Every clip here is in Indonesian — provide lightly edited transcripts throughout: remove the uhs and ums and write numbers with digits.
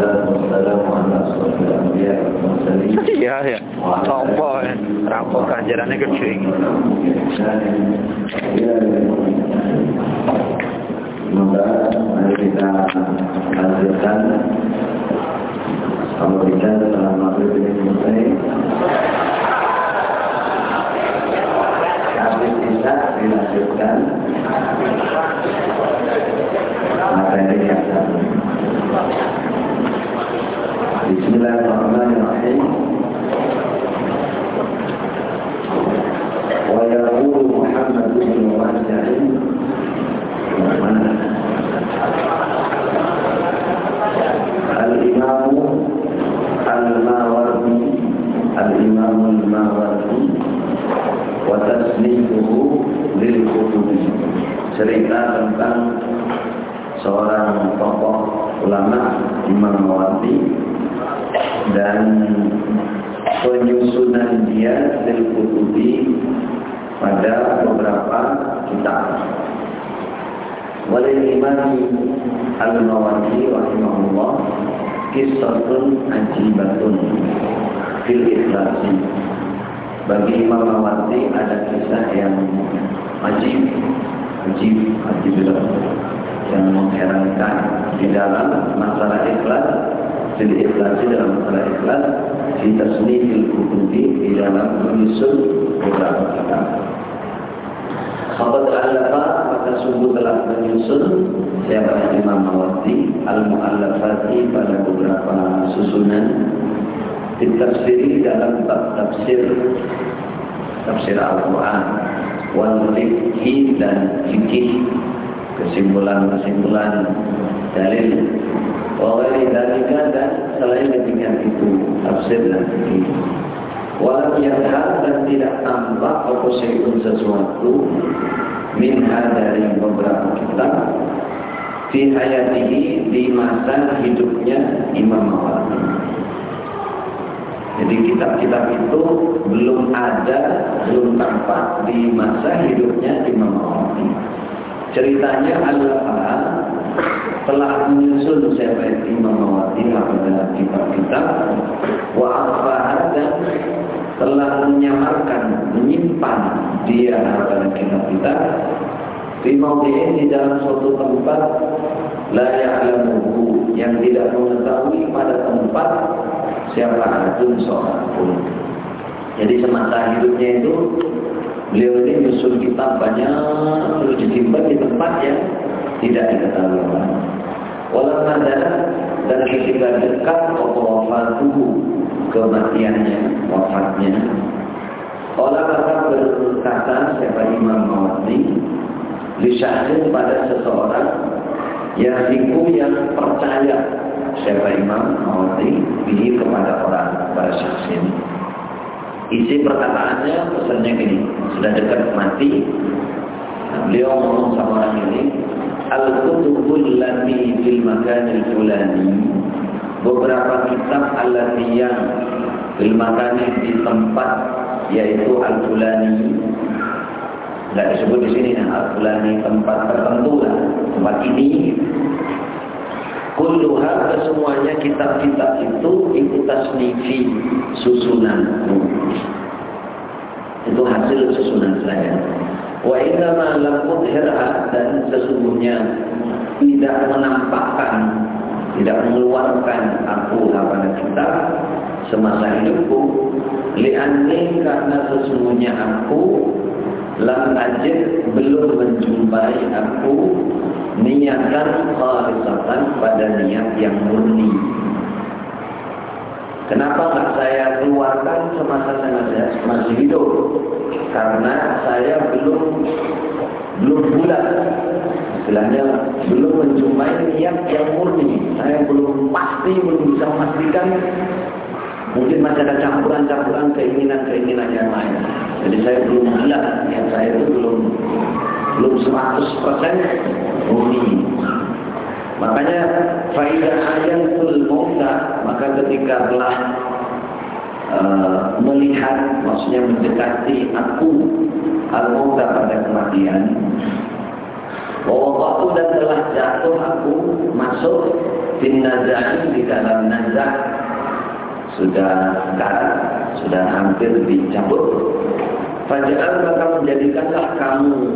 Iya ya, tompo ya, rampok ganjarannya gede. Semoga mari kita lanjutkan kalau bisa dalam maghrib ini selesai. Habis bisa dilanjutkan materi yang satu. Bismillahirrahmanirrahim. Wa yaqulu Muhammad bin Wahid Al-Imam Al-Mawardi Al-Imam Al-Mawardi wa tasnifuhu lil kutubi, cerita tentang seorang tokoh ulama Imam Mawardi dan penyusunan dia lil kutubi pada beberapa kitab. Walil Imam Al-Mawardi rahimahullah qissatun ajibatun fil ikhlasi. Bagi Imam Mawardi ada kisah yang ajib yang mengherankan di dalam masalah ikhlas, fil ikhlasi, dalam masalah ikhlas, fi tasnifil kutubi, di dalam menyusun beberapa kitab. Faqad alafa, maka sungguh telah menyusun siapa Imam Mawardi al-mu'allafati, pada beberapa susunan ditafsiri dalam tafsir Al-Quran, wal fiqhi, dan fikih, kesimpulan dalil, wa ghairi dzalika, dan selain demikian itu tafsir dan fikih. Walam yadhar, dan tidak tampak opposite sesuatu minha, dari beberapa kitab, fi hayatihi, di masa hidupnya Imam Mawardi. Jadi kitab-kitab itu belum tampak di masa hidupnya Imam Mawardi. Ceritanya adalah telah menyusun siapa Imam Mawardi pada kitab-kitab, wa akhfaha, dan telah menyimpan dia pada kitab-kitab, fi mawdi'in, di dalam suatu tempat, la ya'lamuhu, yang tidak mengetahui pada tempat siapa adun seorang pun. Jadi semasa hidupnya itu beliau ini menyusun kitab banyak, terus disimpan di tempat yang tidak diketahui orang. Walau ada, dan ketika dekat wafatuhu, kematiannya, wafatnya, orang akan berkata siapa Imam Mawardi lisyahin, pada seseorang yang percaya siapa Imam Mawardi bihi, kepada orang, pada syakhs ini. Isi perkataannya, pesannya gini, sudah dekat mati, beliau ngomong sama orang ini, al-kutubul lati fil makanil fulani, beberapa kitab allati yang fil makani, di tempat, yaitu al-fulani, tidak disebut di sini al-fulani, tempat tertentu lah, tempat ini. Kulluha, kesemuanya kitab-kitab itu tasnifi, susunanku, itu hasil susunan saya. Wa idza ma lam udhirha, dan sesungguhnya tidak menampakkan, tidak mengeluarkan aku pada kitab semasa hidupku, li'anni, karena sesungguhnya aku lam ajid, belum menjumpai aku niatan khalisatan, pada niat yang murni. Kenapa nggak saya keluarkan semasa saya masih hidup? Karena saya belum bulat, istilahnya belum menjumpai niat yang murni. Saya belum bisa memastikan. Mungkin masih ada campuran keinginan yang lain. Jadi saya belum bulat, niat saya itu belum 100% murni. Makanya faidah ayatul mauta, maka ketika telah melihat, maksudnya mendekati aku al-mauta, pada kematian, Waktu dan telah jatuh aku masuk bin nazar di dalam nazar, sudah karat, sudah hampir dicabut. Faja'al maka menjadikanlah kamu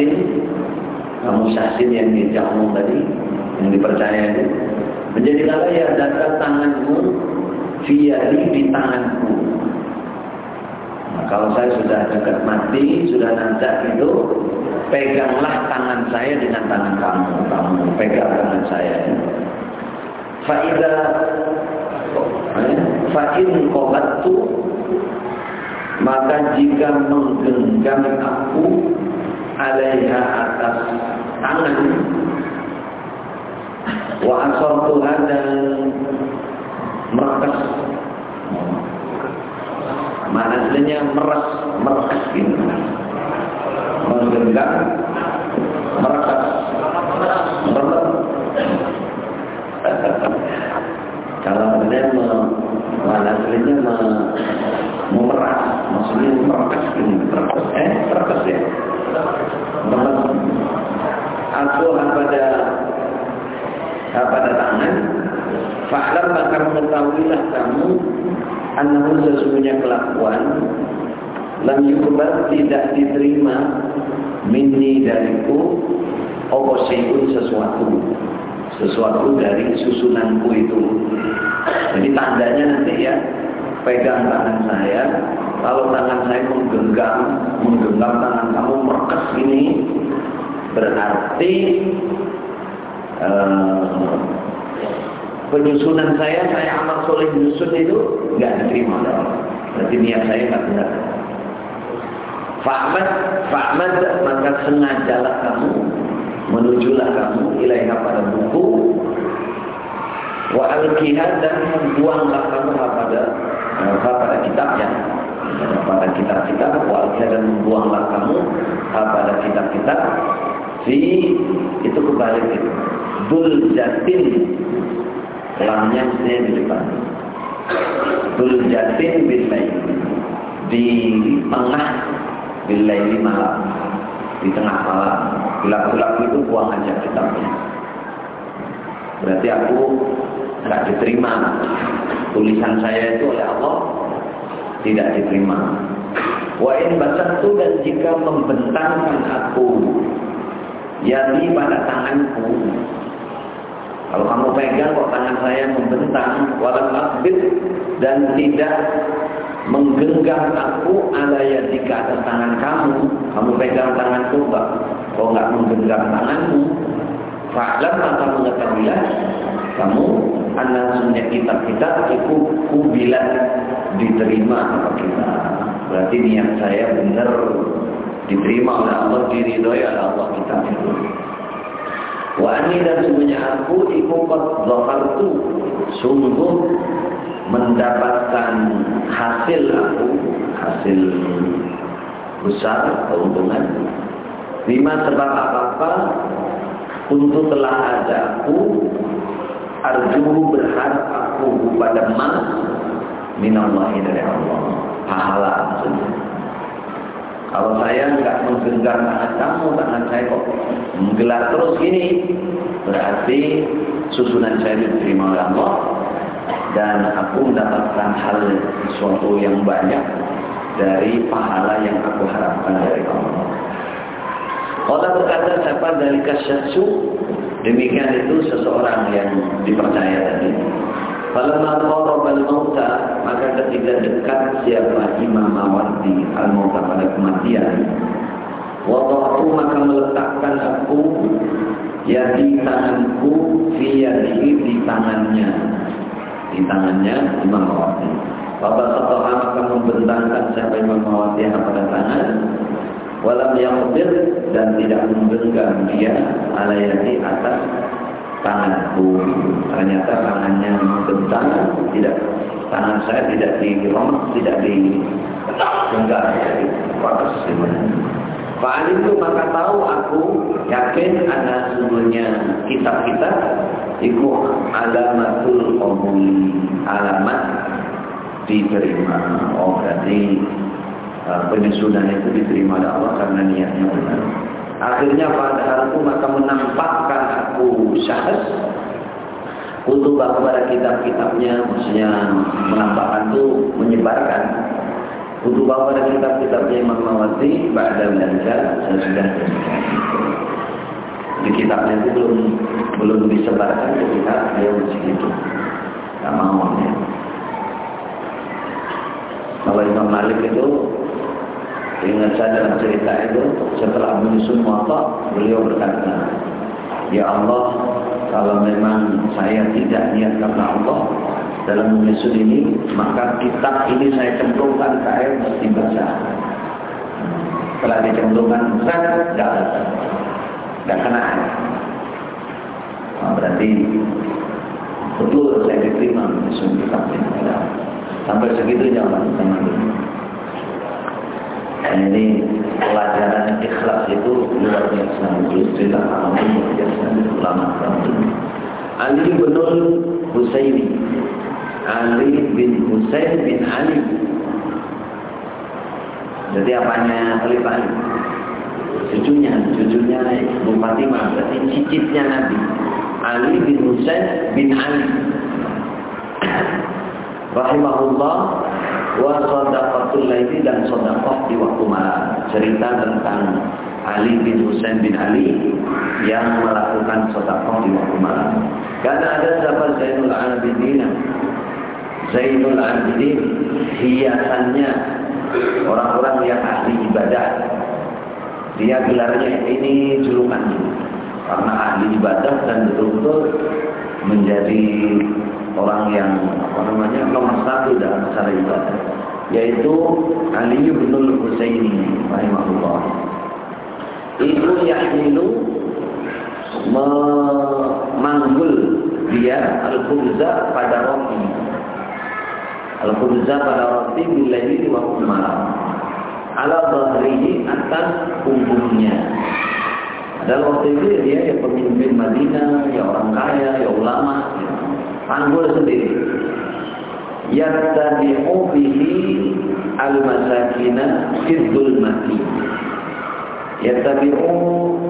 syaksin yang dijauh tadi, yang dipercaya itu, menjadikanlah ya data tanganmu fiyadi di tanganku. Nah, kalau saya sudah dekat mati, sudah nazar itu, peganglah tangan saya dengan tangan kamu pegang tangan saya. Fa'in qabattu, maka jika menggenggam aku alaiha atas tangan, wa asartuha dan merekas, maknanya merekas gitu, menggenggam, merekas, kalau dia aslinya memeras, maksudnya merekas ini, merekas ya. Aku pada tangan, fa'lam maka mengetahuilah kamu, annahu sesungguhnya kelakuan, lam yuqbal tidak diterima, minni dariku, syai'un sesuatu dari susunanku itu. Jadi tandanya nanti ya, pegang tangan saya, kalau tangan saya menggenggam tangan kamu merekas ini, berarti penyusunan saya amal soleh menyusun itu nggak diterima oleh Allah. Berarti niat saya nggak benar. Fa'amad maka sengajalah kamu, menujulah kamu ilaiha pada buku, wa al-qihad dan membuanglah kamu pada kitabnya, pada kitab-kitab, wa al-qihad dan membuanglah kamu pada kitab-kitab. Itu kebalik itu. Dul jatin, lamnya mestinya di depan. Dul jatin billahi, di tengah billahi malam, di tengah malam. Gelap-gelap itu buang aja kitabnya. Berarti aku nggak diterima, tulisan saya itu oleh Allah tidak diterima. Wa in basattu, dan jika membentangkan aku yadi pada tanganku, kalau kamu pegang kok tangan saya membentang, walam akbid, dan tidak menggenggam aku ala yadika atas tangan kamu pegang tanganku kok nggak menggenggam tanganmu, fa'lam maka mengetahuilah kamu anasnya kitab-kitab itu kubilat diterima apa kita. Berarti niat saya benar, diterima oleh Allah, diridhoi oleh Allah kitab itu. Wa ani, dan sungguhnya aku ikutat zafartu, sungguh mendapatkan hasil besar, keuntungan. Lima sebab apa-apa untuk telah ada aku, arju berharap aku pada minallahi dari Allah, pahala maksudnya. Kalau saya nggak menggenggam tangan saya kok menggelar terus gini, berarti susunan saya diterima oleh Allah dan aku mendapatkan hal sesuatu yang banyak dari pahala yang aku harapkan dari Allah. Allah berkata, siapa dari kasyatsu, demikian itu seseorang yang dipercaya tadi. Falamma qarabal mauta, maka ketika dekat siapa Imam Mawardi al-mauta pada kematian, wada'tu maka meletakkan aku di tanganku fi yadihi, di tangannya Imam Mawardi. Bapak Satoha maka membentangkan siapa Imam Mawardi pada tangan, walam yaqdir, dan tidak menggenggam dia ala yadi atas tanganku. Ternyata tangannya membentang, tangan saya tidak diromok, tidak digenggam dari batas sebenarnya. Fa'al itu maka tahu aku, yakin ada sungguhnya kitab-kitab itu alamatul qabuli, alamat diterima. Oh, berarti penyusunan itu diterima oleh Allah karena niatnya benar. Akhirnya pada hariku maka menampakkan aku syahs kutubah kepada kitab-kitabnya, maksudnya menampakkan itu menyebarkan kutubah kepada kitab-kitabnya Imam Mawardi ba'da belajar sesudah belajar. Di kitabnya itu belum disebarkan ketika dia masih hidup. Tak mau ya. Kalau Imam Malik itu, ingat saya dalam cerita itu, setelah menyusun Muwatta, beliau berkata, ya Allah, kalau memang saya tidak niat karena Allah dalam menyusun ini, maka kitab ini saya cemplungkan ke air mesti basah. Setelah dicemplungkan, tidak kena air. Nah, berarti betul saya diterima menyusun kitab ini. Sampai segitunya Allah teman-teman. Ini pelajaran ikhlas itu luar biasa. Cerita ulama luar biasa. Ulama Ali bin Husaini, Ali bin Husain bin Ali. Jadi apanya Khalifah Ali? Cucunya Ibu Fatimah, berarti cicitnya Nabi. Ali bin Husain bin Ali. Rahimahullah wa shadaqatul laili dan shadaqah di waktu malam. Cerita tentang Ali bin Husain bin Ali yang melakukan shadaqah di waktu malam. Karena ada sahabat Zainul Abidin hiasannya orang-orang yang ahli ibadah. Dia gelarnya ini julukannya karena ahli ibadah dan betul-betul menjadi orang yang nomor satu dalam masalah ibadah, yaitu Ali bin Husaini rahimahullah. Itu yahmilu memanggul dia al-khubza pada roti. Al-khubza pada roti billahi di waktu malam. Ala dhahrihi atas punggungnya. Dan waktu itu dia ya pemimpin Madinah, ya orang kaya, ya ulama, ya. Panggul sendiri. Yattabi'u bihi al-masakina fiddul mati. Yattabi'u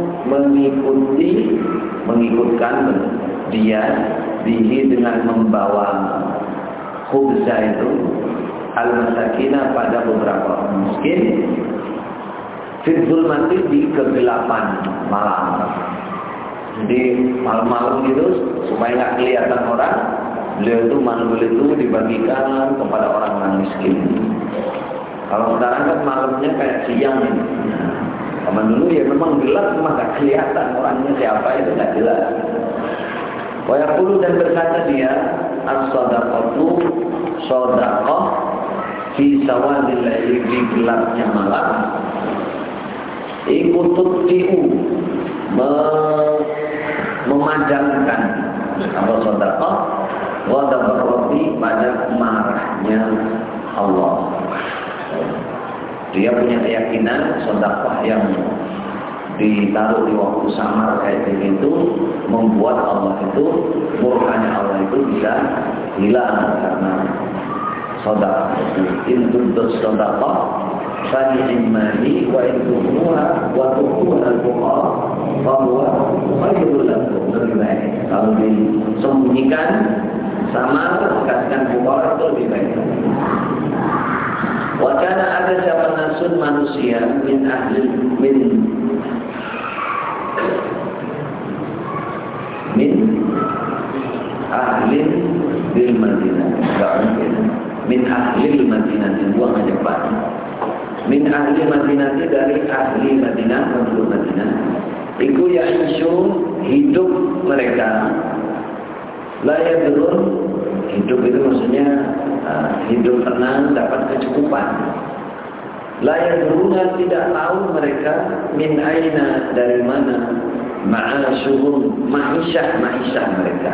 mengikutkan dia bihi dengan membawa khubza itu al-masakina pada beberapa orang miskin fiddul mati di kegelapan malam. Jadi malam-malam gitu supaya nggak kelihatan orang, beliau itu manggul itu dibagikan kepada orang-orang miskin. Kalau sekarang kan malamnya kayak siang. Zaman dulu ya memang gelap, cuma nggak kelihatan orangnya siapa itu nggak jelas. Wa yaqulu dan berkata dia, as-shadaqatu shadaqah fi sawadil laili, di gelapnya malam. Ikutut tiu memadamkan apa sedekah wa tabarruki pada marahnya Allah. Dia punya keyakinan sedekah yang ditaruh di waktu samar kayak begitu membuat Allah itu, murkanya Allah itu bisa hilang karena sedekah itu. Intut sedekah fa'imani wa intuhuha wa tuhuha al-fuqara bahwa khairul lakum, lebih baik kalau disembunyikan sama kasihkan fuqara itu lebih baik. Wa kana ada siapa nasun manusia min ahli bil Madinah, enggak mungkin min ahli Madinah, buang aja Pak. Min ahli Madinah, dari ahli Madinah, penduduk Madinah. Iku ya'ishun, hidup mereka. La yadrun, hidup itu maksudnya hidup tenang, dapat kecukupan. La yadruna, tidak tahu mereka min aina, dari mana ma'asyuhum, ma'isyah mereka.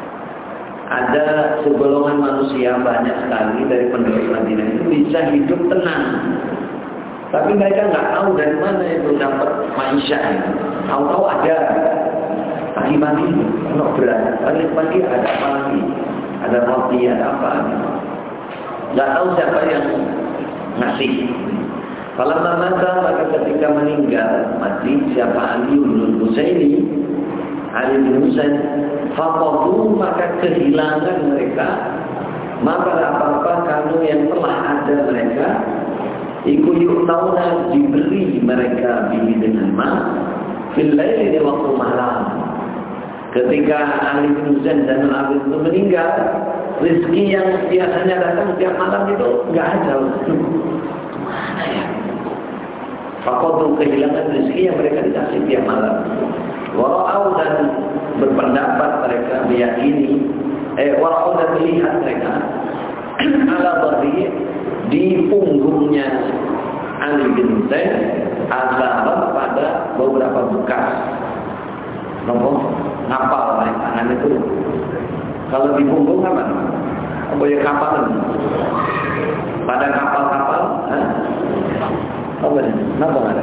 Ada segolongan manusia banyak sekali dari penduduk Madinah itu bisa hidup tenang. Tapi mereka nggak tahu dari mana itu dapat ma'isyah itu. Tahu-tahu ada pagi-pagi, berat. Pagi-pagi ada apa lagi? Ada roti, ada apa? Nggak tahu siapa yang ngasih. Falamma mata, maka ketika meninggal mati siapa Ali bin Husaini, Ali bin Husain, faqadu, maka kehilangan mereka maka apa-apa kamu yang telah ada mereka iku yu'tauna, diberi mereka bihi dengan mas fil laili, di waktu malam. Ketika Ali bin Husain dan Abi itu meninggal, rezeki yang biasanya datang tiap malam itu enggak ada. Mana ya? Fakotu, kehilangan rezeki yang mereka dikasih tiap malam. Wara'au, dan berpendapat mereka meyakini, wara'au, dan melihat mereka ala dhahri, di punggungnya Ali bin Husain azab pada beberapa bekas. Ngapal tangan itu. Kalau di punggung apa? Apa ya, kapal? Pada kapal-kapal, apa ini? Kenapa ada?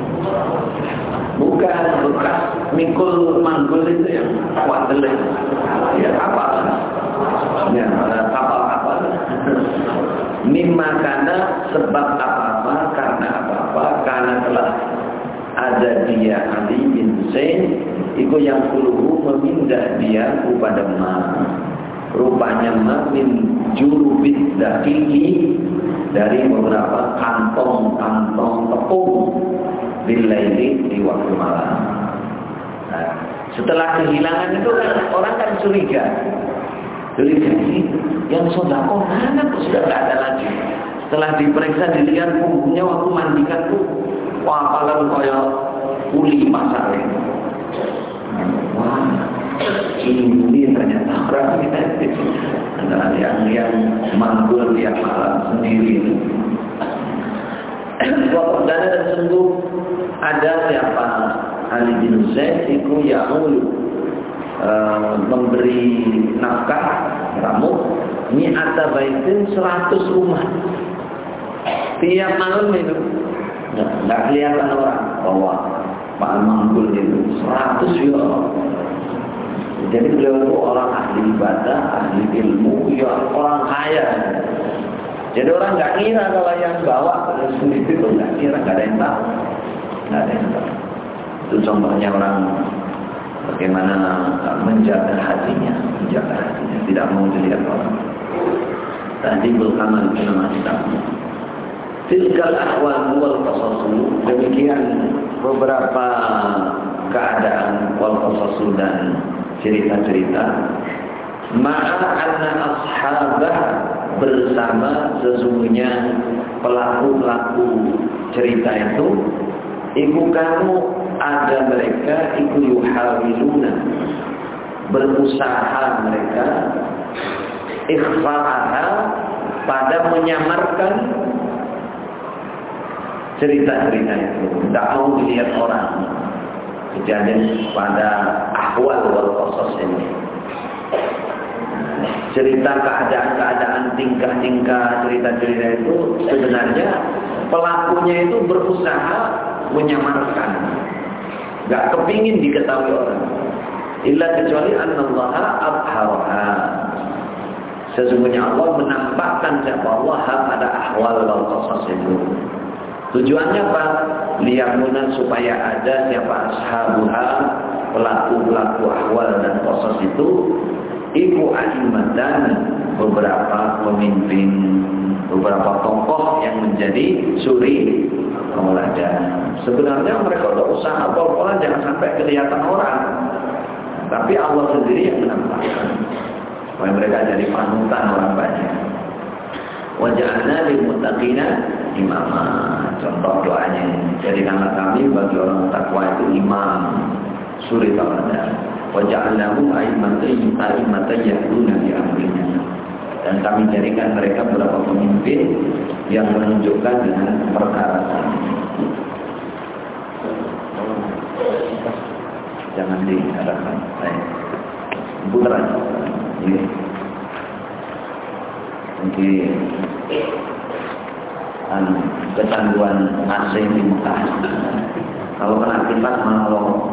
Bukan bekas mikul manggul itu yang kuat delay. Ya, kapal. Ya, pada kapal-kapal. Mimma kana, sebab apa-apa, karena apa-apa, karena telah ada dia Ali bin Husain, itu yang kuluhu, memindah dia kepada ma. Rupanya ma min jurubid daqiqi, dari beberapa kantong-kantong tepung bilaili, di waktu malam. Nah, setelah kehilangan itu kan orang kan curiga. Curiga ini yang sedekah mana kok sudah tidak ada lagi. Setelah diperiksa, dilihat punggungnya waktu mandikan tuh, wah, apalan kaya kuli pasar ini. Wah, ini ternyata orang kita adalah yang manggul tiap malam sendiri. Waktu dan sungguh ada siapa Ali bin Husain itu Ya'ul, memberi nafkah ramu mi'ata baitin, 100 rumah tiap malam itu. Nggak kelihatan orang bahwa Pak Manggul itu 100 euro. Jadi beliau itu orang ahli ibadah, ahli ilmu, ya orang kaya. Jadi orang nggak kira kalau yang bawa sendiri itu nggak kira, nggak ada yang tahu, nggak ada yang tahu. Itu contohnya orang bagaimana menjaga hatinya, tidak mau dilihat orang. Tadi berkamal nama kita. Tilkal ahwal wal qasasu, demikian beberapa keadaan wal qasasu dan cerita-cerita. Ma'a anna ashabah, bersama sesungguhnya pelaku-pelaku cerita itu, iku kamu ada mereka iku yuhawiluna, berusaha mereka ikhfa'aha, pada menyamarkan cerita-cerita itu, tidak mau dilihat orang. Kejadian pada ahwal wal qasas ini, cerita keadaan-keadaan, tingkah-tingkah, cerita-cerita itu sebenarnya pelakunya itu berusaha menyamarkan, nggak kepingin diketahui orang. Illa kecuali annallaha abharaha, sesungguhnya Allah menampakkan siapa Allah pada ahwal wal qasas itu. Tujuannya apa? Liyakuna, supaya ada siapa ashabuha, pelaku-pelaku ahwal dan qasas itu, iku aimatan, beberapa pemimpin, beberapa tokoh yang menjadi suri tauladan. Sebenarnya mereka sudah usaha pol-polan jangan sampai kelihatan orang, tapi Allah sendiri yang menampakkan supaya mereka jadi panutan orang banyak. Wa ja'alna lil muttaqina imama, contoh doanya, jadikanlah kami bagi orang takwa itu imam, suri tauladan. Wa ja'alnahum a'immatan yahduna bi amrina, dan kami jadikan mereka beberapa pemimpin yang menunjukkan dengan perkara kami. Jangan diharapkan. Putra ini mungkin kecanduan AC di Mekah. Kalau kena kipas malah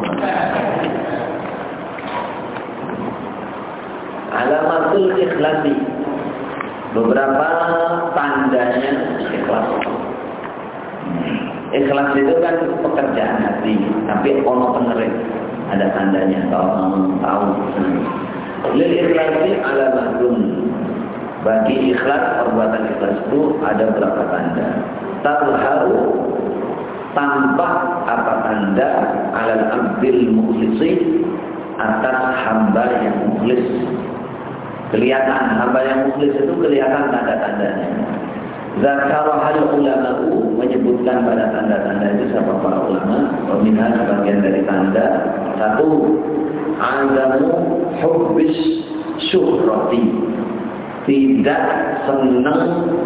alamatul ikhlasi, beberapa tandanya ikhlas. Ikhlas itu kan pekerjaan hati, tapi ono penerik, ada tandanya kalau tahu. Lil ikhlasi alamatun. Bagi ikhlas, perbuatan ikhlas itu ada berapa tanda? Tadharu, tampak apa tanda alal abdil mukhlisi, atas hamba yang mukhlis. Kelihatan hamba yang mukhlis itu kelihatan tanda-tandanya. Zakarahal ulama'u, menyebutkan pada tanda-tanda itu siapa para ulama. Peminat sebagian dari tanda. Satu, azamu hubbis syuhrati, tidak senang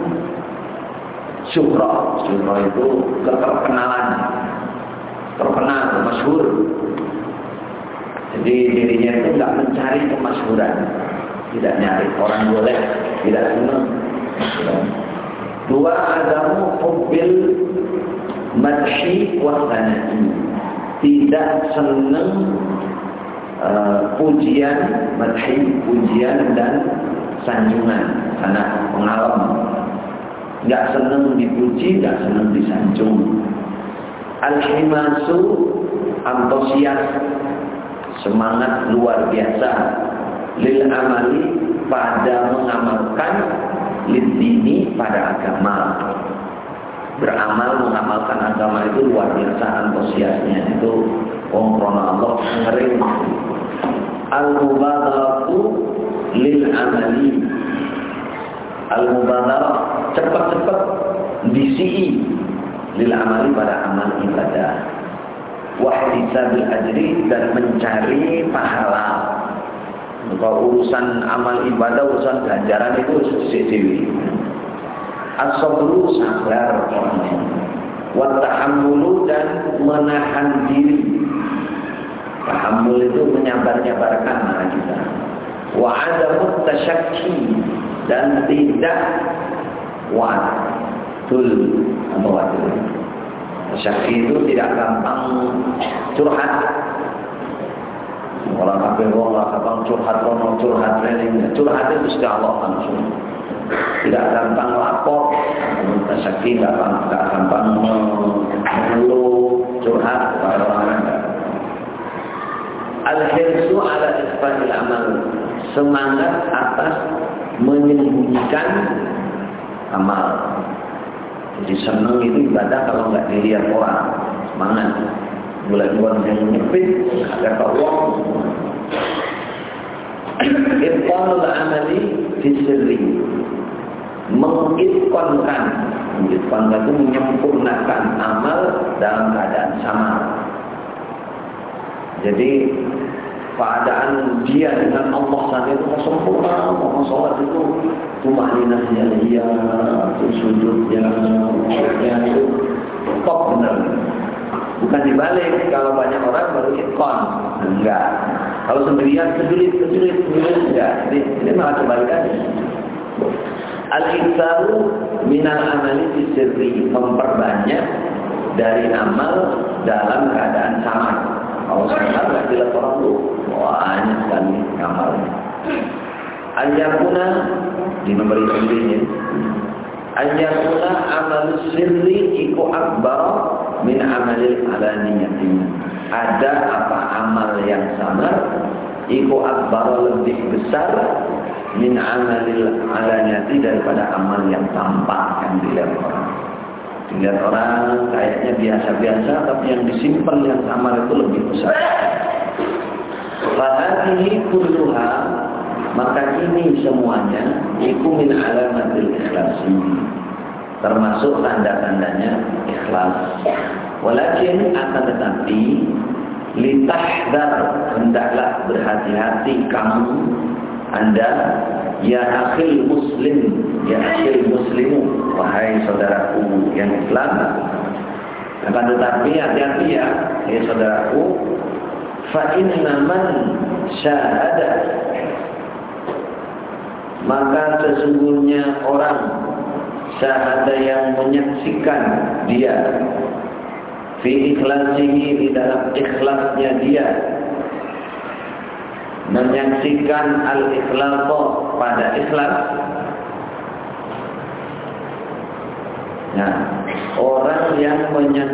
syuhrah. Syuhrah itu keterkenalan, terkenal, masyhur. Jadi dirinya itu tidak mencari kemasyhuran, tidak nyari orang boleh, tidak senang. Dua, adamu hubbil madhi wa sanati, tidak senang pujian, madhi, pujian dan sanjungan, karena pengalam. Tidak senang dipuji, tidak senang disanjung. Al-himasu, antusias, semangat luar biasa. Lil amali, pada mengamalkan. Lidini, pada agama. Beramal, mengamalkan agama itu luar biasa antusiasnya. Itu krono Allah ngering. Al-mubadaratu lil amali, al-mubadarah, cepat-cepat disi lil amali, pada amal ibadah. Wahtisabil ajri, dan mencari pahala. Kalau urusan amal ibadah, urusan ganjaran itu sendiri. As-sabru, sabar orangnya. Wa tahammulu, dan menahan diri. Tahammul itu menyabar-nyabarkan marah kita. Wa adamu tasyakki, dan tidak wadul. Apa wadul? Tasyakki itu tidak gampang curhat. Orang kafir orang gampang curhat, orang curhat lainnya. Curhat itu sudah Allah langsung. Tidak gampang lapor. Tasyakki tidak gampang mengeluh, curhat kepada orang lain. Al-hirsu ala isfahil amal, semangat atas menyembunyikan amal. Jadi senang itu ibadah kalau nggak dilihat orang, semangat. Bulan-bulan yang nyepit agar Allah. Itqanul amali fi sirri, mengitqankan itu menyempurnakan amal dalam keadaan samar. Jadi keadaan dia dengan Allah saat itu sempurna. Mau sholat itu tumaninahnya dia, sujudnya, itu top benar. Bukan dibalik, kalau banyak orang baru itqan. Enggak. Kalau sendirian kejulit, enggak. Ini malah kebalikannya. Al-iktaru minal amali fi sirri, memperbanyak dari amal dalam keadaan samar. Kalau samar enggak dilihat orang tuh, banyak sekali amalnya. Ayyakuna, di nomor ini, ayyakuna amal sirri iku akbar min amalil alaniyati. Ada apa amal yang samar iku akbar, lebih besar min amalil alaniyati, daripada amal yang tampak, yang dilihat orang. Dilihat orang kayaknya biasa-biasa, tapi yang disimpan yang samar itu lebih besar. Fahadihi kulluha, maka ini semuanya iku min alamatil ikhlasi, termasuk tanda-tandanya ikhlas. Walakin akan tetapi litahdar, hendaklah berhati-hati kamu, Anda, ya akhil muslim, ya akhil muslimu, wahai saudaraku yang Islam. Akan tetapi hati-hati ya saudaraku. Fa inna man syahada, maka sesungguhnya orang syahada yang menyaksikan dia fi ikhlasihi, di dalam ikhlasnya dia, menyaksikan al-ikhlas pada ikhlas. Nah, orang yang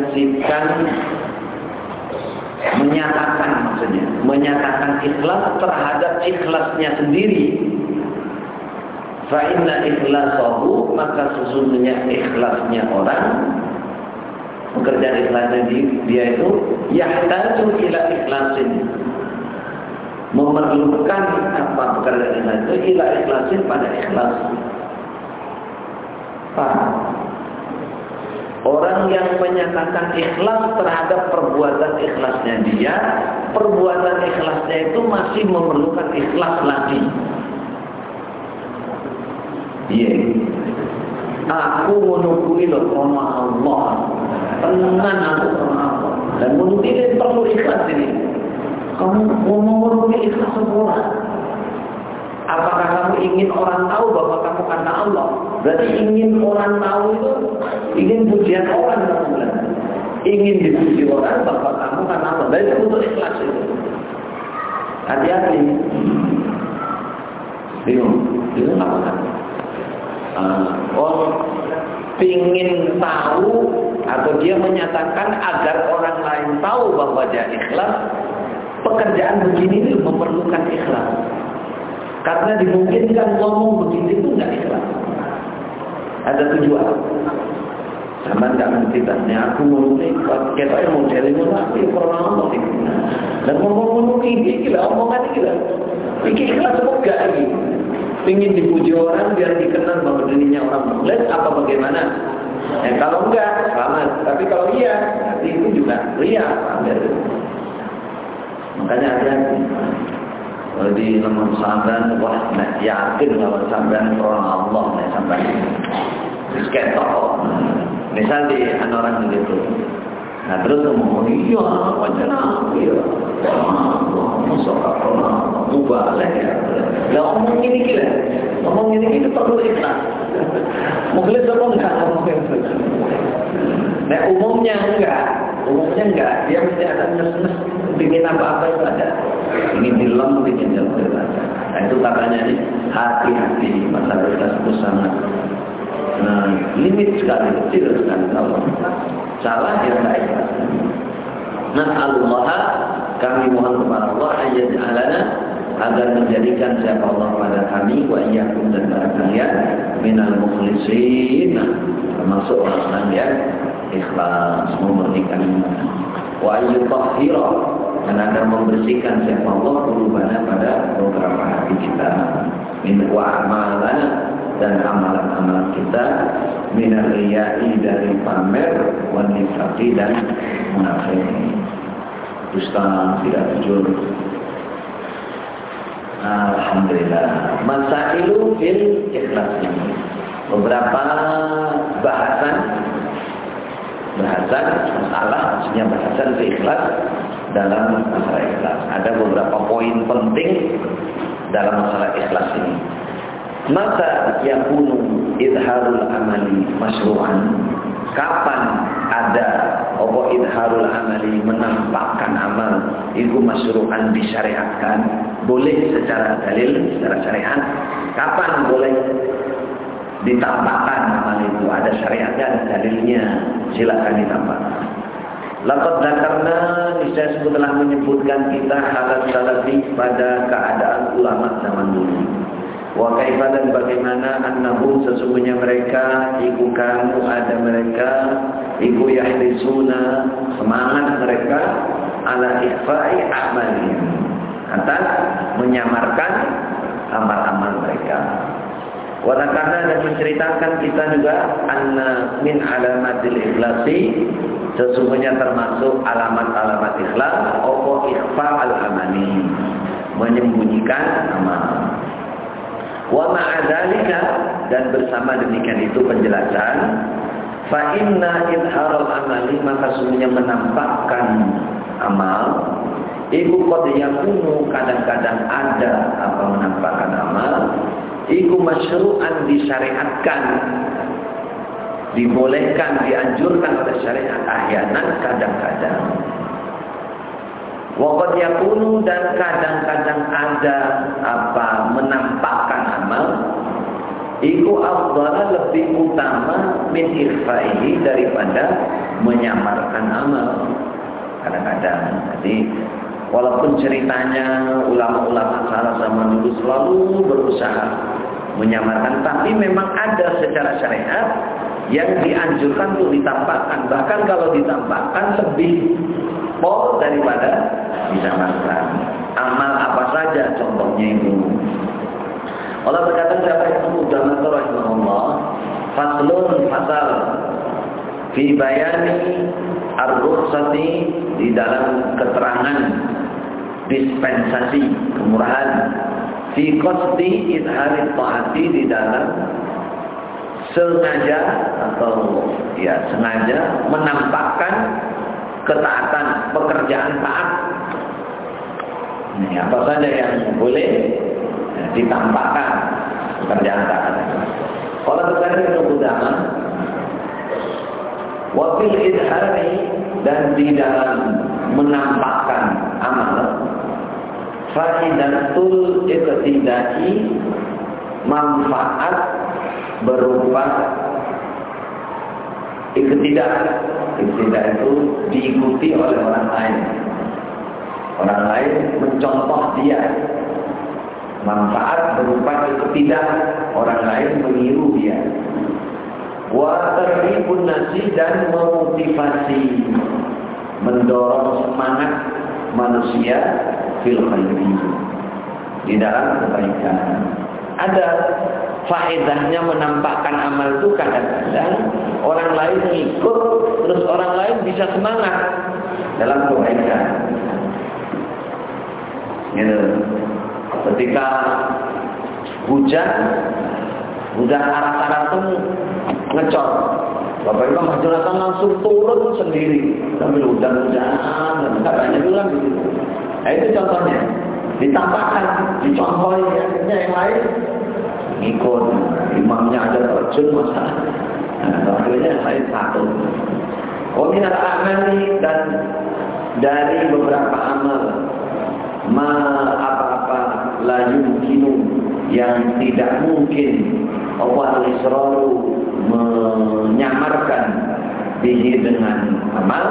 menyatakan ikhlas terhadap ikhlasnya sendiri. Fa inna ikhlasahu, maka sesungguhnya ikhlasnya orang, pekerjaan ikhlasnya dia itu yahtaju ila ikhlasin, memerlukan apa pekerjaan ikhlas itu ila ikhlasin, pada ikhlas. Orang yang menyatakan ikhlas terhadap perbuatan ikhlasnya dia, perbuatan ikhlasnya itu masih memerlukan ikhlas lagi. Iya. Aku menunggu loh karena Allah. Tenang aku karena Allah. Dan menunggu ini perlu ikhlas ini. Kamu mau menunggu ikhlas semua. Apakah kamu ingin orang tahu bahwa kamu karena Allah? Berarti ingin orang tahu itu ingin pujian orang, kamu bilang. Ingin dipuji orang bahwa kamu karena Allah. Dan itu untuk ikhlas itu. Hati-hati. Bingung apa kan? Pingin tahu atau dia menyatakan agar orang lain tahu bahwa dia ikhlas. Pekerjaan begini itu memerlukan ikhlas. Karena dimungkinkan ngomong begini itu tidak ikhlas. Ada tujuan. Sama tidak menceritakannya. Aku menulis, kita yang mau cari tapi pernah ngomong ini. Dan ngomong ini gila, omongan ini gila. Ini ikhlas enggak ini. Ingin dipuji orang biar dikenal bahwa dirinya orang mukhlis apa bagaimana? Kalau enggak, selamat. Tapi kalau iya, nanti itu juga ria. Makanya hati-hati. Kalau di lemah sampean, wah, yakin bahwa sampean orang Allah, sampean sketok. Misal di orang begitu. Nah terus ngomong, iya, wajar iya. Masuk Allah, mubalek ya. Lah ngomong ini gila. Ngomong ini perlu ikhlas. Mukhlis apa enggak ngomong itu? Nah umumnya enggak. Dia mesti ada nes-nes bikin apa-apa itu ada. Ini dilem bikin jauh itu ada. Nah itu katanya nih, hati-hati masalah ikhlas itu sangat limit sekali, kecil sekali kalau salah ya enggak ikhlas. Nas'alullah, kami mohon kepada Allah ayyaj'alana, agar menjadikan siapa Allah pada kami wa iyyakum dan para kalian minal mukhlisin, termasuk orang yang ikhlas memurnikan, wa ayyutahhira, dan agar membersihkan siapa Allah qulubana pada beberapa hati kita, min wa amalana, dan amalan-amalan kita, minal riya'i, dari pamer, wa nifaqi, dan munafik, dusta, tidak jujur. Alhamdulillah. Masailu fil ikhlas ini. Beberapa bahasan masalah, maksudnya bahasan fil ikhlas dalam masalah ikhlas. Ada beberapa poin penting dalam masalah ikhlas ini. Maka yakunu idharul amali masyru'an. Kapan ada idharul amali, menampakkan amal itu masyru'an, disyariatkan, boleh secara dalil, secara syariat. Kapan boleh ditampakkan amal itu? Ada syariatnya, ada dalilnya, silakan ditampakkan. Laqad dzakarna, niscaya telah menyebutkan kita halat salafi pada keadaan ulama zaman dulu. Wa kaifa, dan bagaimana annahum, sesungguhnya mereka, iku kamu, ada mereka, iku yahrisuna, semangat mereka, ala ikhfa'i amalihim, atas menyamarkan amal-amal mereka. Wa dzakarna, dan menceritakan kita juga anna min alamatil ikhlasi, sesungguhnya termasuk alamat-alamat ikhlas ikhfa' al-amali, menyembunyikan amal. Wa ma'adzalika, dan bersama demikian itu penjelasan, fa inna idharal amali, maka sesungguhnya menampakkan amal, iku qad yakunu, kadang-kadang ada apa menampakkan amal, iku masyru'an, disyariatkan, dibolehkan, dianjurkan oleh syariat, ahyanan, kadang-kadang. Waqad yakunu, dan kadang-kadang ada apa menampakkan amal, iku afdhala lebih utama min ikhfaihi daripada menyamarkan amal. Kadang-kadang jadi walaupun ceritanya ulama-ulama salaf zaman dulu selalu berusaha menyamarkan, tapi memang ada secara syariat yang dianjurkan untuk ditampakkan. Bahkan kalau ditampakkan lebih pol daripada disamarkan. Amal apa saja contohnya itu. Allah berkata siapa itu Ibnu rahimahullah, faslun fasal fi bayani ar-rukhsati, di dalam keterangan dispensasi kemurahan, fi qasdi izhari taati, di dalam sengaja atau ya sengaja menampakkan ketaatan, pekerjaan taat. Ini apa saja yang boleh ditampakkan pekerjaan taat. Kalau berkata Ibnu Qudamah, wa fil izhari, dan di dalam menampakkan amal, faidatul iqtidai, manfaat berupa iqtidah. Iqtidah itu diikuti oleh orang lain. Orang lain mencontoh dia. Manfaat berupa iqtidah, orang lain meniru dia. Wa tarhibun nasi, dan memotivasi, mendorong semangat manusia fil khairi, di dalam kebaikan. Ada faedahnya menampakkan amal itu. Kadang-kadang orang lain ikut, terus orang lain bisa semangat dalam kebaikan. Gitu. Ketika hujan arah-arah itu ngecor, Bapak Ibu Majelis langsung turun sendiri sambil hujan-hujanan, katanya itu kan gitu. Nah itu contohnya, ditampakkan, dicontohi, akhirnya yang lain ngikut, imamnya aja terjun masalah. Nah, akhirnya saya satu. Waminal amali, dan dari beberapa amal, apa-apa la yumkinu, yang tidak mungkin Allah israru menyamarkan bihi dengan amal.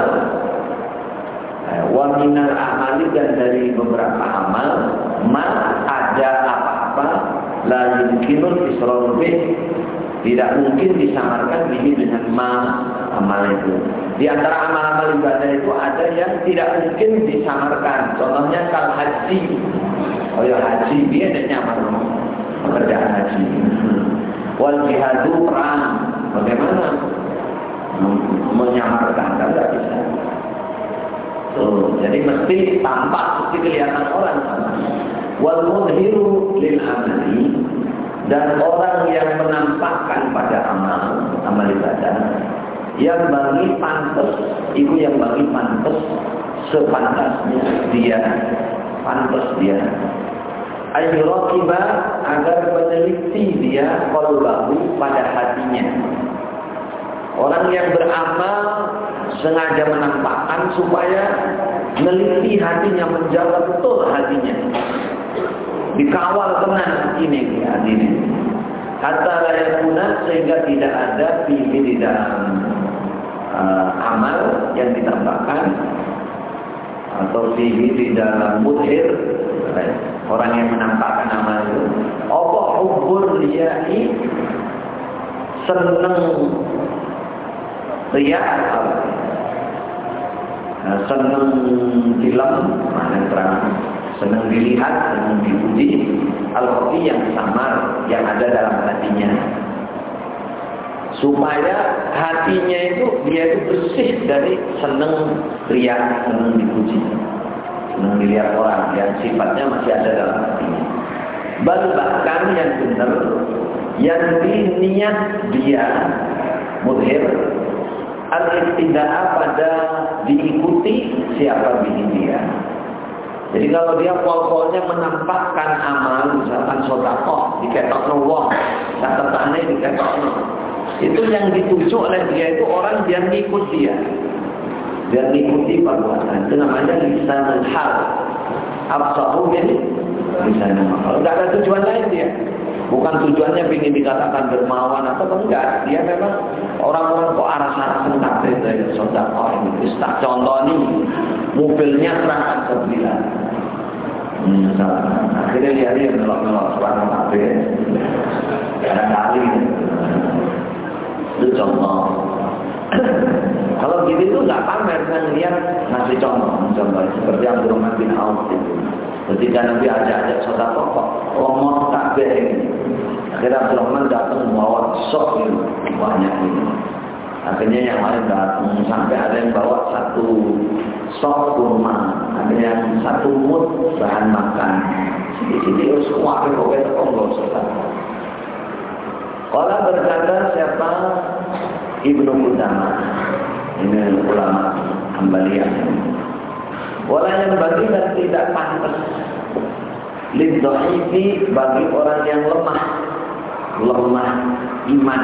Wa minal amali, dan dari beberapa amal, ada apa-apa la yumkinu israru bih, tidak mungkin disamarkan bihi dengan amal itu. Di antara amal-amal ibadah itu ada yang tidak mungkin disamarkan. Contohnya kal haji. Oh ya, haji dia ada nyamar pekerjaan haji. Wal jihadu, perang. Bagaimana menyamarkan? Tidak bisa. Tuh, jadi mesti tampak, mesti kelihatan orang. Wal mudhiru lil amali, dan orang yang menampakkan pada amal ibadah, yang bagi pantas, itu yang bagi pantas sepantasnya dia, pantas dia. Ayyuraqiba, agar meneliti dia qalbahu, pada hatinya. Orang yang beramal sengaja menampakkan supaya meneliti hatinya, menjaga betul hatinya, dikawal tenang ini hatinya. Hatta la yakuna, sehingga tidak ada di dalam amal yang ditampakkan, atau di dalam mudhir, orang yang menampakkan amal itu, apa hubbur riyai, seneng riya, seneng film, mana terang, senang dilihat, senang dipuji, al-khafi, yang samar, yang ada dalam hatinya. Supaya hatinya itu, dia itu bersih dari senang riya, senang dipuji, senang dilihat orang, yang sifatnya masih ada dalam hatinya. Bahkan yang benar, yang niat dia mudhir, al-iqtida'a, pada diikuti siapa dia. Jadi kalau dia pokoknya menampakkan amal, misalkan sedekah diketokno wong, catatane diketokno, itu yang dituju oleh dia itu orang yang ngikut dia. Dia ngikuti perbuatan. Itu namanya lisanul hal. Absahu bin lisanul hal. Kalau enggak ada tujuan lain dia. Bukan tujuannya ingin dikatakan dermawan atau enggak. Dia memang orang-orang kok arah-arah sentak itu sedekah ini. Tak contoh nih, mobilnya serahkan ke Bilal. Akhirnya dia melok-melok suara kabeh. Kadang-kali itu contoh. Kalau gitu itu nggak pamer kan, lihat ngasih contoh seperti Abdurrahman bin Auf itu. Ketika Nabi ajak sedekah kok lomot kabeh. Akhirnya Abdurrahman datang membawa sok banyak ini. Akhirnya yang lain datang sampai ada yang bawa 1 sok kurma, ada yang 1 mut bahan makan. Sini harus semua pokoknya terkonggol sedekah. Kalau berkata siapa Ibnu Qudamah, ini ulama Hanbaliyah. Wala yang bagi dan tidak pantas lidha'ifi bagi orang yang lemah iman,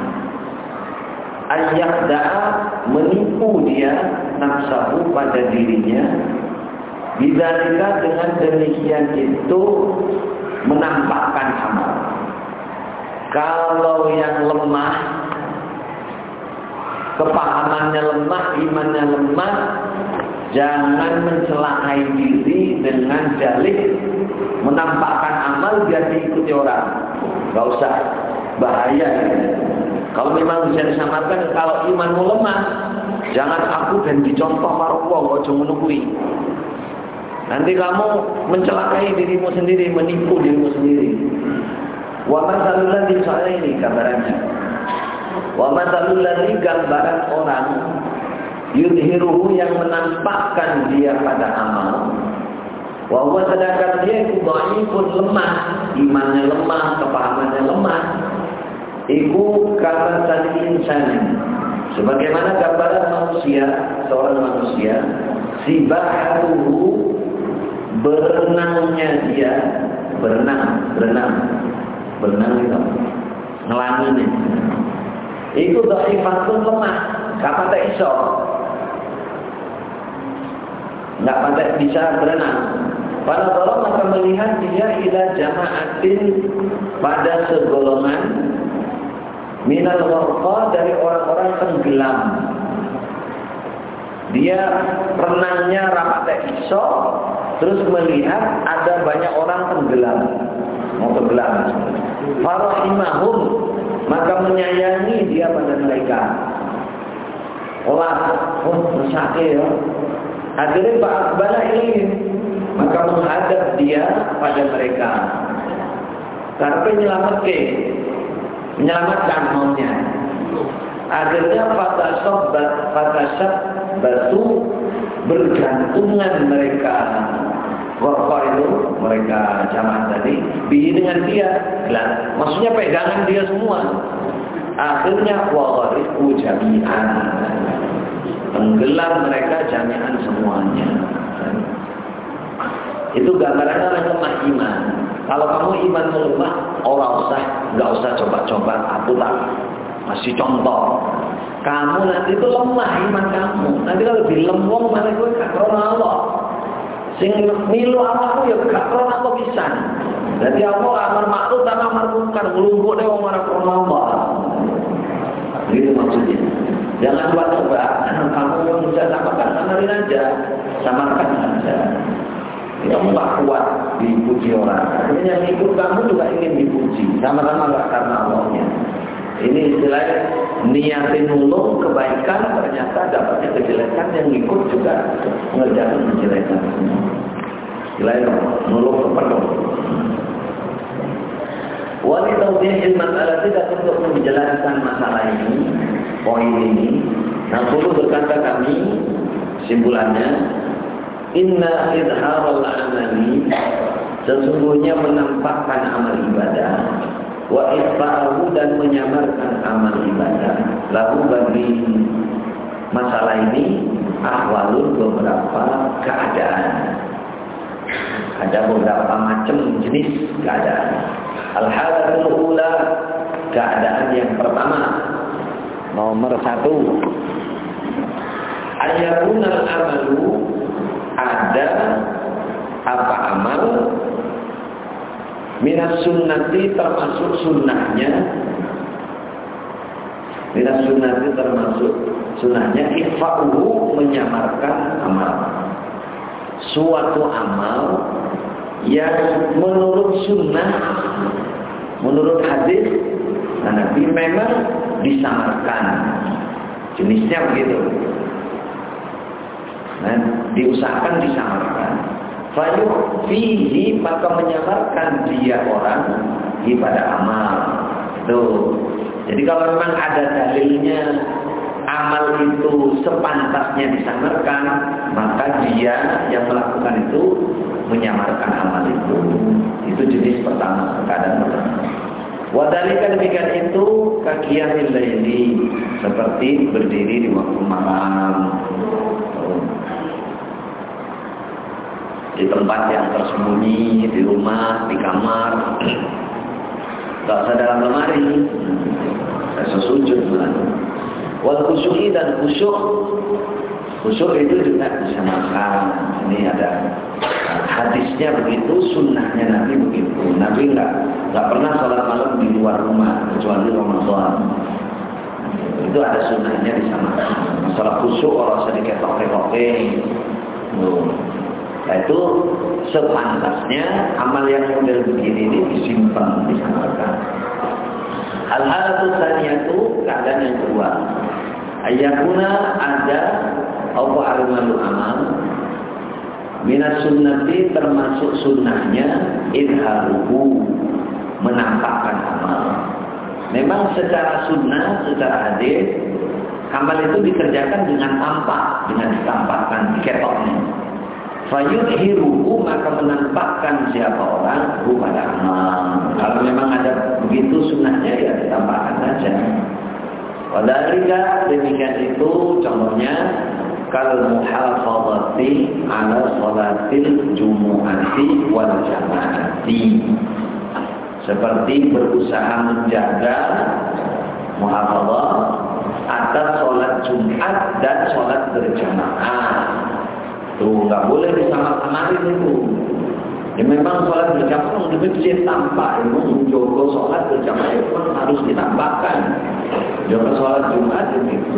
ayyakda'a menipu dia nafsahu pada dirinya, bidzalika dengan demikian itu menampakkan amal. Kalau yang lemah, kepahamannya lemah, imannya lemah, jangan mencelakai diri dengan dalih menampakkan amal biar diikuti orang. Gak usah, bahaya. Kalau memang bisa disamarkan, kalau imanmu lemah, jangan aku dan dicontoh marwah, ojo menukui. Nanti kamu mencelakai dirimu sendiri, menipu dirimu sendiri. Wa masalul ladzi, soalnya ini gambarannya. Wa masalul ladzi, gambaran orang yudhiruhu yang menampakkan dia pada amal. Wa huwa, sedangkan dia itu dhaifun, lemah, imannya lemah, kepahamannya lemah. Iku kama tadi insan, sebagaimana gambaran manusia, seorang manusia, sibahatuhu, berenangnya dia, berenang itu, ngelangin. Iku dhaifatun, lemah, kapan tak iso, nggak pandai bisa berenang. Pada Allah maka melihat dia ila jama'atin, pada segolongan, minal gharqa, dari orang-orang tenggelam. Dia renangnya rapat iso, terus melihat ada banyak orang tenggelam, mau tenggelam. Farahimahum, maka menyayangi dia pada mereka. Sakit ya. Akhirnya ba'akbala ini, maka menghadap dia pada mereka. Karena menyelamatkan maunya. Akhirnya fatasab batu, bergantungan mereka. Warqa itu mereka jamaah tadi, bihi dengan dia. Maksudnya pegangan dia semua. Akhirnya waqariqu jami'an, tenggelam mereka jami'an semuanya. Itu gambarannya orang lemah iman. Kalau kamu iman lemah, nggak usah coba-coba. Aku tak masih contoh. Kamu nanti itu lemah iman kamu. Nanti kalau dilempung mana gue gak krona Allah. Sing milu awakmu ya gak krona Allah pisan. Jadi Allah amar makruf dan amar munkar, ngelumpuk deh wong ora krona Allah. Itu maksudnya. Jangan coba-coba. Kamu yang bisa samakan, samarkan aja. Kamu gak kuat dipuji orang. Akhirnya yang ikut kamu juga ingin dipuji. Sama-sama gak karena Allahnya. Ini istilahnya niatin nulung kebaikan, ternyata dapatnya kejelekan, yang ikut juga mengerjakan kejelekan. Istilahnya nulung kepenuh. Wali tawdihil masalah, tidak untuk menjelaskan masalah ini, poin ini. Nah, perlu berkata kami, simpulannya, inna idharal amali, sesungguhnya menampakkan amal ibadah, wa isba'ahu, dan menyamarkan amal ibadah, lalu bagi masalah ini ahwalun, beberapa keadaan. Ada beberapa macam jenis keadaan. Al-halatul ula, keadaan yang pertama, nomor 1, ayakunal amalu, ada apa amal Minas sunnati termasuk sunnahnya. Minas sunnati termasuk sunnahnya ikhfa'uhu menyamarkan amal. Suatu amal yang menurut sunnah, menurut hadis Nabi memang disamarkan. Jenisnya begitu. Nah, diusahakan disamarkan. Fayuh fihi, maka menyamarkan dia orang pada amal. Tuh. Jadi kalau memang ada dalilnya amal itu sepantasnya disamarkan, maka dia yang melakukan itu menyamarkan amal itu. Itu jenis pertama, keadaan pertama. Wadhalika demikian itu qiyamil laili, seperti berdiri di waktu malam. Di tempat yang tersembunyi, di rumah, di kamar. Tak usah dalam lemari. Rasa sujud malah. Wal khusyu'i dan khusyuk. Khusyuk itu juga bisa makan. Ini ada hadisnya begitu, sunnahnya Nabi begitu. Nabi enggak pernah sholat malam di luar rumah kecuali Ramadan. Itu ada sunnahnya bisa makan. Masalah khusyuk orang sedikit toke-toke. Nah, itu sepantasnya amal yang model begini ini disimpan, disamarkan. Hal-hal itu keadaan yang kedua. Ayakuna ada apa armalu amal minas sunnati, termasuk sunnahnya idharuhu, menampakkan amal. Memang secara sunnah, secara hadis, amal itu dikerjakan dengan tampak, dengan ditampakkan, diketoknya. Fayudhiruhu, maka menampakkan siapa orang pada amal. Kalau memang ada begitu sunnahnya, ya ditampakkan saja. Wadhalika demikian itu contohnya kal muhafadzati ala sholatil jumu'ati wal jama'ati, seperti berusaha menjaga muhafadzah atas sholat Jumat dan sholat berjamaah. Tuh nggak boleh disamar-samarin itu. Ya memang sholat berjamaah di masjid tampak, memang jogo sholat berjamaah itu harus ditampakkan. Jogo sholat Jumat itu.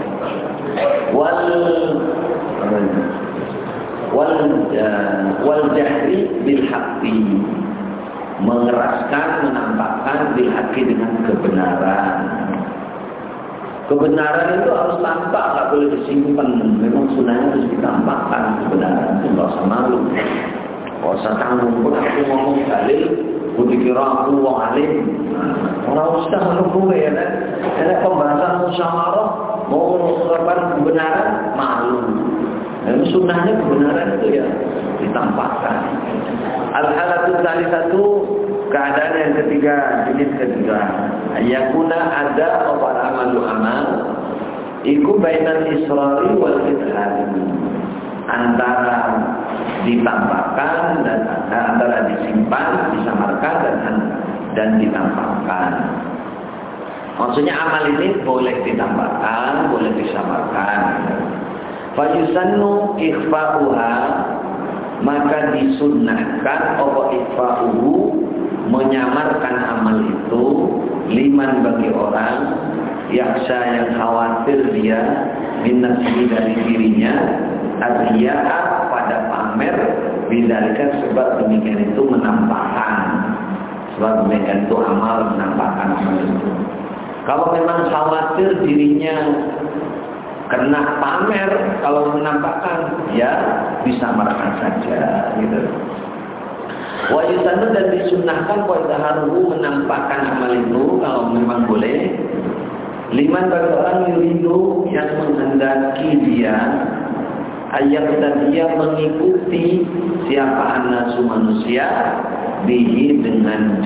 Wal jahri bil haqqi, mengeraskan, menampakkan bil haqqi dengan kebenaran. Kebenaran itu harus tampak, tak boleh disimpan. Memang sunnahnya harus ditampakkan kebenaran. Tidak usah malu. Tidak usah tanggung pun aku ngomong dalil, aku dikira aku wong alim. Orang usah menunggu ya kan. Ada pembahasan musyawarah, mau mengungkapkan kebenaran, malu. Dan sunnahnya kebenaran itu ya ditampakkan. Al-halatul satu, keadaan yang ketiga, jenis ketiga. Yakuna ada apa amalu amal iku bainal israri wal idhari, antara ditampakkan dan antara disimpan, disamarkan dan ditampakkan. Maksudnya amal ini boleh ditampakkan, boleh disamarkan. Fayusannu ikhfa'uha, maka disunnahkan apa ikhfa'uhu, menyamarkan amal itu, liman bagi orang yaksha yang khawatir dia minasih dari dirinya, ar-riya'a pada pamer, bidalika sebab demikian itu menampakkan, sebab demikian itu amal menampakkan amal itu. Kalau memang khawatir dirinya kena pamer, kalau menampakkan ya disamarkan saja gitu. Wa yusanu, dan disunnahkan wa idharuhu, menampakkan amal itu kalau memang boleh, liman bagi orang yuridu yang menghendaki dia ayat dan dia mengikuti siapa anasu manusia bihi, dengan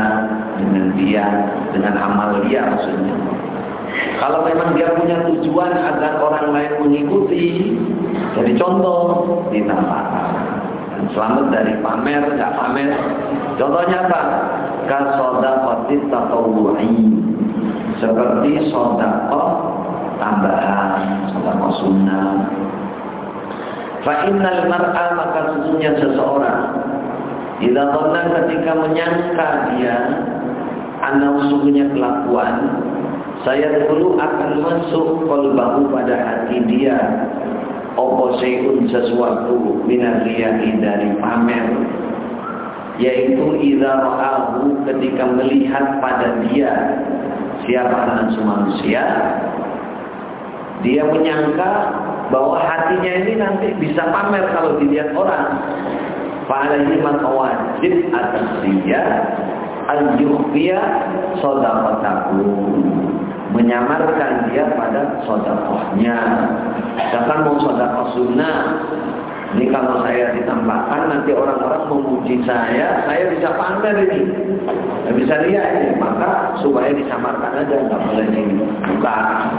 amal dia maksudnya. Kalau memang dia punya tujuan agar orang lain mengikuti, jadi contoh ditampakkan. Selamat dari pamer, tidak pamer. Contohnya apa? Kasodaqatit tatawwu'i, seperti sedekah tambahan, sedekah sunnah. Fa innal mar'a, maka sesungguhnya seseorang Idza dhanna ketika menyangka dia anna sungguhnya kelakuan saya dulu akan masuk qalbahu pada hati dia apa syai'un sesuatu minar riya'i dari pamer, yaitu idza ra'ahu ketika melihat pada dia siapa nafsu manusia, dia menyangka bahwa hatinya ini nanti bisa pamer kalau dilihat orang. Fa'alaihi maka wajib atas dia al-yukhfiya shadaqatahu, menyamarkan dia pada sedekahnya. Misalkan mau sedekah sunnah, ini kalau saya ditampakkan nanti orang-orang memuji saya bisa pamer ini, bisa lihat ini, maka supaya disamarkan aja, nggak boleh dibuka.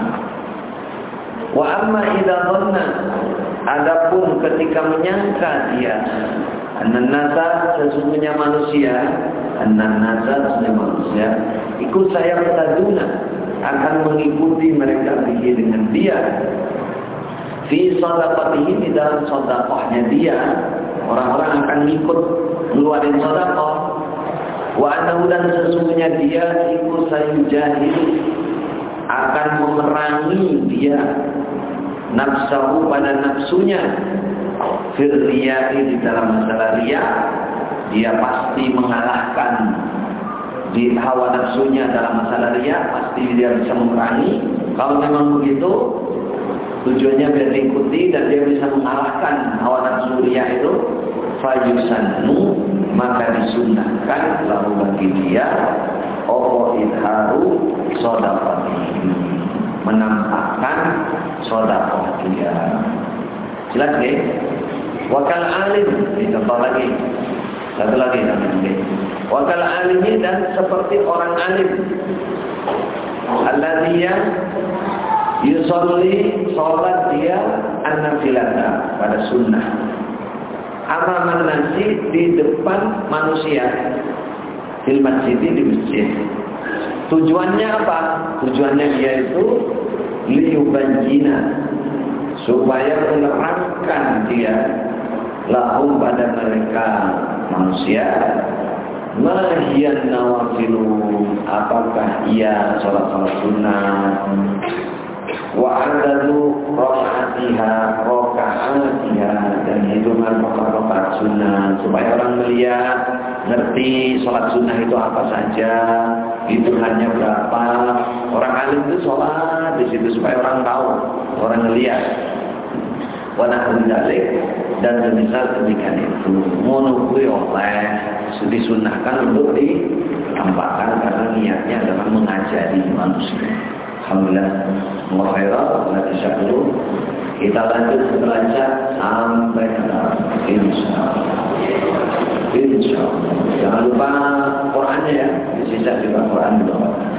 Wa amma idza dhanna, adapun ketika menyangka dia an-nasa sesungguhnya manusia, an-nasa sesungguhnya manusia, ikut saya bertaduna akan mengikuti mereka bihi dengan dia fi shadaqatihi, di dalam sedekahnya dia, orang-orang akan ikut ngeluarin sedekah. Wa annahu, dan sesungguhnya dia ikut sayujahid akan memerangi dia nafsahu pada nafsunya fir riya'i, di dalam masalah riya dia pasti mengalahkan di hawa nafsunya dalam masalah riya, pasti dia bisa memerangi. Kalau memang begitu tujuannya biar diikuti dan dia bisa mengalahkan hawa nafsu riya itu, fayusannu, maka disunnahkan lalu bagi dia idharu shadaqatihi, menampakkan sedekah dia. Jelas nggih? Wakal alim, dicontoh lagi. Satu lagi namanya. Wakal alim, dan seperti orang alim. Alladhiya yusolli, sholat dia an-nafilata, pada sunnah. Amaman nasi, di depan manusia. Fil masjid, di masjid. Tujuannya apa? Tujuannya dia itu liyubanjina, supaya menerangkan dia lahum pada mereka manusia, mahiyan nawafilu, apakah ia salat-salat sunnah, wa adadu rakaatiha, dan hitungan rakaat sunnah, supaya orang melihat ngerti salat sunnah itu apa saja, hitungannya berapa. Orang alim itu sholat di situ supaya orang tahu, orang melihat. Wa nahwu dzalik, dan semisal demikian itu menunggu oleh disunnahkan untuk ditampakkan karena niatnya adalah mengajari manusia. Alhamdulillah, wa khairan. Kita lanjut belajar sampai insyaallah. Insyaallah. Jangan lupa Qurannya ya, sisa juga Quran juga.